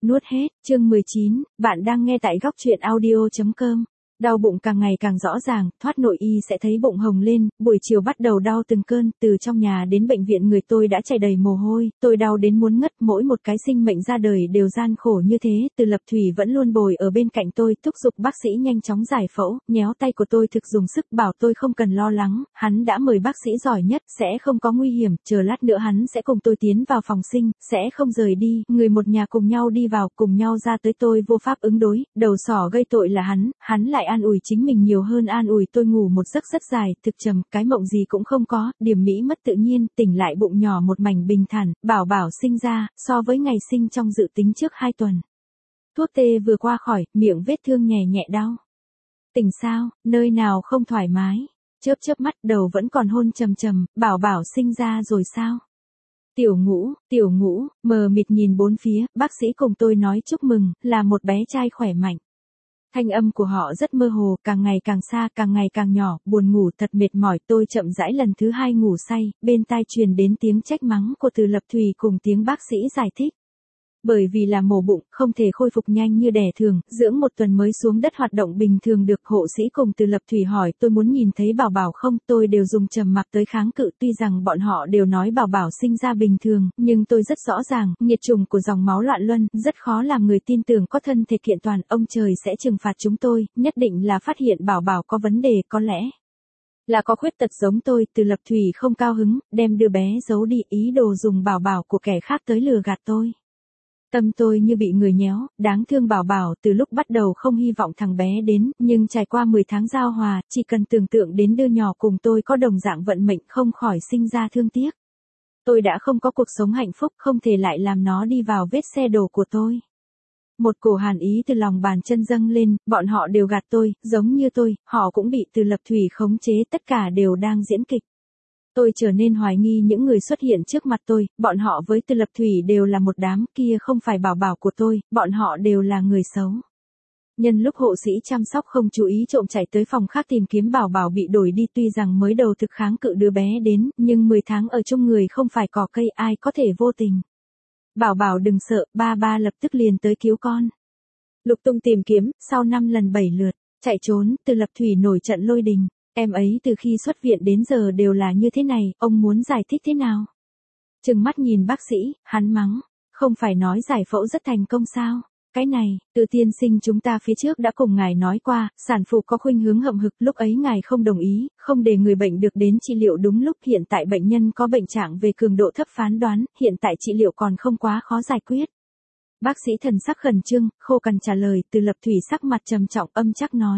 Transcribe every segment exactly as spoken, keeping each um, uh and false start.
Nuốt hết, chương mười chín, bạn đang nghe tại góc truyện audio chấm com. Đau bụng càng ngày càng rõ ràng, thoát nội y sẽ thấy bụng hồng lên, buổi chiều bắt đầu đau từng cơn, từ trong nhà đến bệnh viện người tôi đã chảy đầy mồ hôi, tôi đau đến muốn ngất, mỗi một cái sinh mệnh ra đời đều gian khổ như thế, Từ Lập Thủy vẫn luôn bồi ở bên cạnh tôi, thúc giục bác sĩ nhanh chóng giải phẫu, nhéo tay của tôi thực dùng sức bảo tôi không cần lo lắng, hắn đã mời bác sĩ giỏi nhất, sẽ không có nguy hiểm, chờ lát nữa hắn sẽ cùng tôi tiến vào phòng sinh, sẽ không rời đi, người một nhà cùng nhau đi vào, cùng nhau ra tới tôi vô pháp ứng đối, đầu sỏ gây tội là hắn, hắn lại an ủi chính mình nhiều hơn an ủi tôi ngủ một giấc rất dài, thực trầm, cái mộng gì cũng không có, điểm mỹ mất tự nhiên, tỉnh lại bụng nhỏ một mảnh bình thản, bảo bảo sinh ra, so với ngày sinh trong dự tính trước hai tuần. Thuốc tê vừa qua khỏi, miệng vết thương nhẹ nhẹ đau. Tỉnh sao, nơi nào không thoải mái, chớp chớp mắt, đầu vẫn còn hôn trầm trầm, bảo bảo sinh ra rồi sao? Tiểu Ngũ, Tiểu Ngũ, mờ mịt nhìn bốn phía, bác sĩ cùng tôi nói chúc mừng, là một bé trai khỏe mạnh. Thanh âm của họ rất mơ hồ, càng ngày càng xa, càng ngày càng nhỏ, buồn ngủ thật mệt mỏi, tôi chậm rãi lần thứ hai ngủ say, bên tai truyền đến tiếng trách mắng của Từ Lập Thủy cùng tiếng bác sĩ giải thích. Bởi vì là mổ bụng, không thể khôi phục nhanh như đẻ thường, dưỡng một tuần mới xuống đất hoạt động bình thường được. Hộ sĩ cùng Từ Lập Thủy hỏi tôi muốn nhìn thấy bảo bảo không, tôi đều dùng trầm mặc tới kháng cự, tuy rằng bọn họ đều nói bảo bảo sinh ra bình thường, nhưng tôi rất rõ ràng, nhiệt trùng của dòng máu loạn luân, rất khó làm người tin tưởng có thân thể kiện toàn, ông trời sẽ trừng phạt chúng tôi, nhất định là phát hiện bảo bảo có vấn đề, có lẽ là có khuyết tật giống tôi. Từ Lập Thủy không cao hứng, đem đưa bé giấu đi, ý đồ dùng bảo bảo của kẻ khác tới lừa gạt tôi. Tâm tôi như bị người nhéo, đáng thương bảo bảo, từ lúc bắt đầu không hy vọng thằng bé đến, nhưng trải qua mười tháng giao hòa, chỉ cần tưởng tượng đến đứa nhỏ cùng tôi có đồng dạng vận mệnh không khỏi sinh ra thương tiếc. Tôi đã không có cuộc sống hạnh phúc, không thể lại làm nó đi vào vết xe đổ của tôi. Một cổ hàn ý từ lòng bàn chân dâng lên, bọn họ đều gạt tôi, giống như tôi, họ cũng bị Từ Lập Thủy khống chế, tất cả đều đang diễn kịch. Tôi trở nên hoài nghi những người xuất hiện trước mặt tôi, bọn họ với Từ Lập Thủy đều là một đám, kia không phải bảo bảo của tôi, bọn họ đều là người xấu. Nhân lúc hộ sĩ chăm sóc không chú ý trộm chạy tới phòng khác tìm kiếm bảo bảo bị đổi đi, tuy rằng mới đầu thực kháng cự đứa bé đến, nhưng mười tháng ở chung người không phải cỏ cây, ai có thể vô tình. Bảo bảo đừng sợ, ba ba lập tức liền tới cứu con. Lục tung tìm kiếm, sau năm lần bảy lượt, chạy trốn, Từ Lập Thủy nổi trận lôi đình. Em ấy từ khi xuất viện đến giờ đều là như thế này, ông muốn giải thích thế nào? Trừng mắt nhìn bác sĩ, hắn mắng, không phải nói giải phẫu rất thành công sao? Cái này, Từ tiên sinh chúng ta phía trước đã cùng ngài nói qua, sản phụ có khuynh hướng hậm hực, lúc ấy ngài không đồng ý, không để người bệnh được đến trị liệu đúng lúc, hiện tại bệnh nhân có bệnh trạng về cường độ thấp phán đoán, hiện tại trị liệu còn không quá khó giải quyết. Bác sĩ thần sắc khẩn trương, khô cằn trả lời. Từ Lập Thủy sắc mặt trầm trọng, âm chắc nói.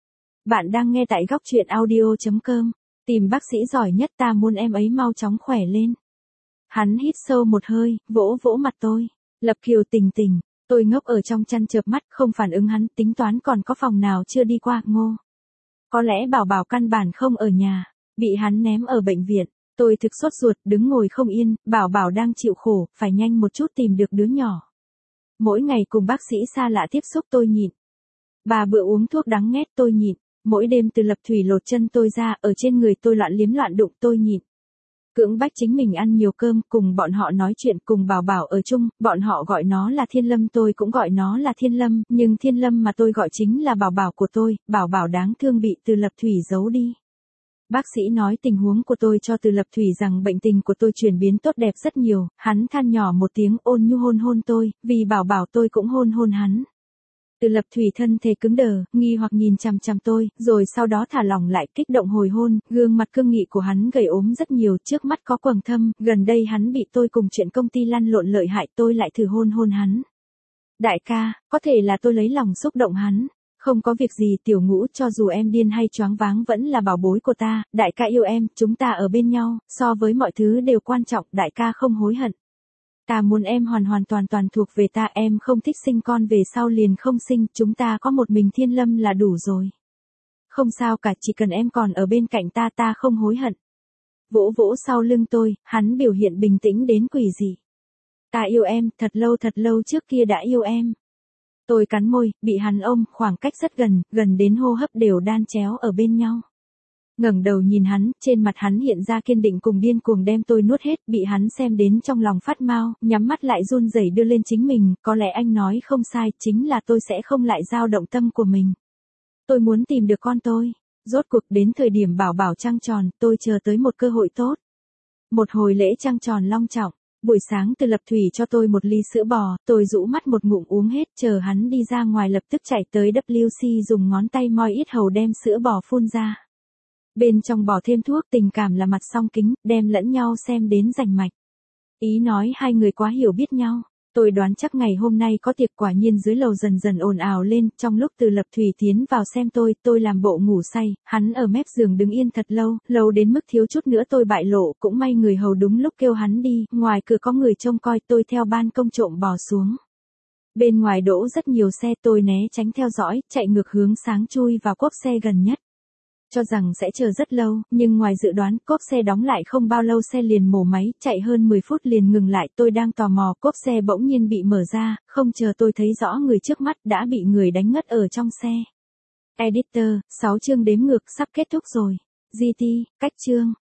Bạn đang nghe tại góc truyện audio chấm com. Tìm bác sĩ giỏi nhất, ta muốn em ấy mau chóng khỏe lên. Hắn hít sâu một hơi, vỗ vỗ mặt tôi. Lập Kiều Tình Tình, tôi ngốc ở trong chăn chợp mắt, không phản ứng hắn, tính toán còn có phòng nào chưa đi qua, ngô. Có lẽ bảo bảo căn bản không ở nhà, bị hắn ném ở bệnh viện. Tôi thực sốt ruột, đứng ngồi không yên, bảo bảo đang chịu khổ, phải nhanh một chút tìm được đứa nhỏ. Mỗi ngày cùng bác sĩ xa lạ tiếp xúc tôi nhịn. Bà bữa uống thuốc đắng nghét tôi nhịn. Mỗi đêm Từ Lập Thủy lột chân tôi ra, ở trên người tôi loạn liếm loạn đụng tôi nhịn. Cưỡng bách chính mình ăn nhiều cơm, cùng bọn họ nói chuyện, cùng bảo bảo ở chung, bọn họ gọi nó là Thiên Lâm, tôi cũng gọi nó là Thiên Lâm, nhưng Thiên Lâm mà tôi gọi chính là bảo bảo của tôi, bảo bảo đáng thương bị Từ Lập Thủy giấu đi. Bác sĩ nói tình huống của tôi cho Từ Lập Thủy rằng bệnh tình của tôi chuyển biến tốt đẹp rất nhiều, hắn than nhỏ một tiếng ôn nhu hôn hôn tôi, vì bảo bảo tôi cũng hôn hôn hắn. Từ Lập Thủy thân thể cứng đờ, nghi hoặc nhìn chằm chằm tôi, rồi sau đó thả lỏng lại, kích động hồi hôn, gương mặt cương nghị của hắn gầy ốm rất nhiều, trước mắt có quầng thâm, gần đây hắn bị tôi cùng chuyện công ty lăn lộn lợi hại, tôi lại thử hôn hôn hắn. Đại ca, có thể là tôi lấy lòng xúc động hắn. Không có việc gì Tiểu Ngũ, cho dù em điên hay choáng váng vẫn là bảo bối của ta, đại ca yêu em, chúng ta ở bên nhau, so với mọi thứ đều quan trọng, đại ca không hối hận. Ta muốn em hoàn hoàn toàn toàn thuộc về ta, em không thích sinh con về sau liền không sinh, chúng ta có một mình Thiên Lâm là đủ rồi. Không sao cả, chỉ cần em còn ở bên cạnh ta, ta không hối hận. Vỗ vỗ sau lưng tôi, hắn biểu hiện bình tĩnh đến quỷ dị. Ta yêu em, thật lâu thật lâu trước kia đã yêu em. Tôi cắn môi, bị hắn ôm, khoảng cách rất gần, gần đến hô hấp đều đan chéo ở bên nhau. Ngẩng đầu nhìn hắn, trên mặt hắn hiện ra kiên định cùng điên cuồng đem tôi nuốt hết, bị hắn xem đến trong lòng phát mau, nhắm mắt lại run rẩy đưa lên chính mình, có lẽ anh nói không sai, chính là tôi sẽ không lại dao động tâm của mình. Tôi muốn tìm được con tôi. Rốt cuộc đến thời điểm bảo bảo trăng tròn, tôi chờ tới một cơ hội tốt. Một hồi lễ trăng tròn long trọng, buổi sáng Từ Lập Thủy cho tôi một ly sữa bò, tôi rũ mắt một ngụm uống hết, chờ hắn đi ra ngoài lập tức chạy tới vê kép xê dùng ngón tay moi ít hầu đem sữa bò phun ra. Bên trong bỏ thêm thuốc, tình cảm là mặt song kính, đem lẫn nhau xem đến rành mạch. Ý nói hai người quá hiểu biết nhau. Tôi đoán chắc ngày hôm nay có tiệc, quả nhiên dưới lầu dần dần ồn ào lên, trong lúc Từ Lập Thủy tiến vào xem tôi, tôi làm bộ ngủ say, hắn ở mép giường đứng yên thật lâu, lâu đến mức thiếu chút nữa tôi bại lộ, cũng may người hầu đúng lúc kêu hắn đi, ngoài cửa có người trông coi, tôi theo ban công trộm bò xuống. Bên ngoài đỗ rất nhiều xe, tôi né tránh theo dõi, chạy ngược hướng sáng chui vào cốp xe gần nhất. Cho rằng sẽ chờ rất lâu, nhưng ngoài dự đoán, cốp xe đóng lại không bao lâu xe liền mổ máy, chạy hơn mười phút liền ngừng lại, tôi đang tò mò, cốp xe bỗng nhiên bị mở ra, không chờ tôi thấy rõ người trước mắt đã bị người đánh ngất ở trong xe. Editor, sáu chương đếm ngược sắp kết thúc rồi. giê tê, cách chương.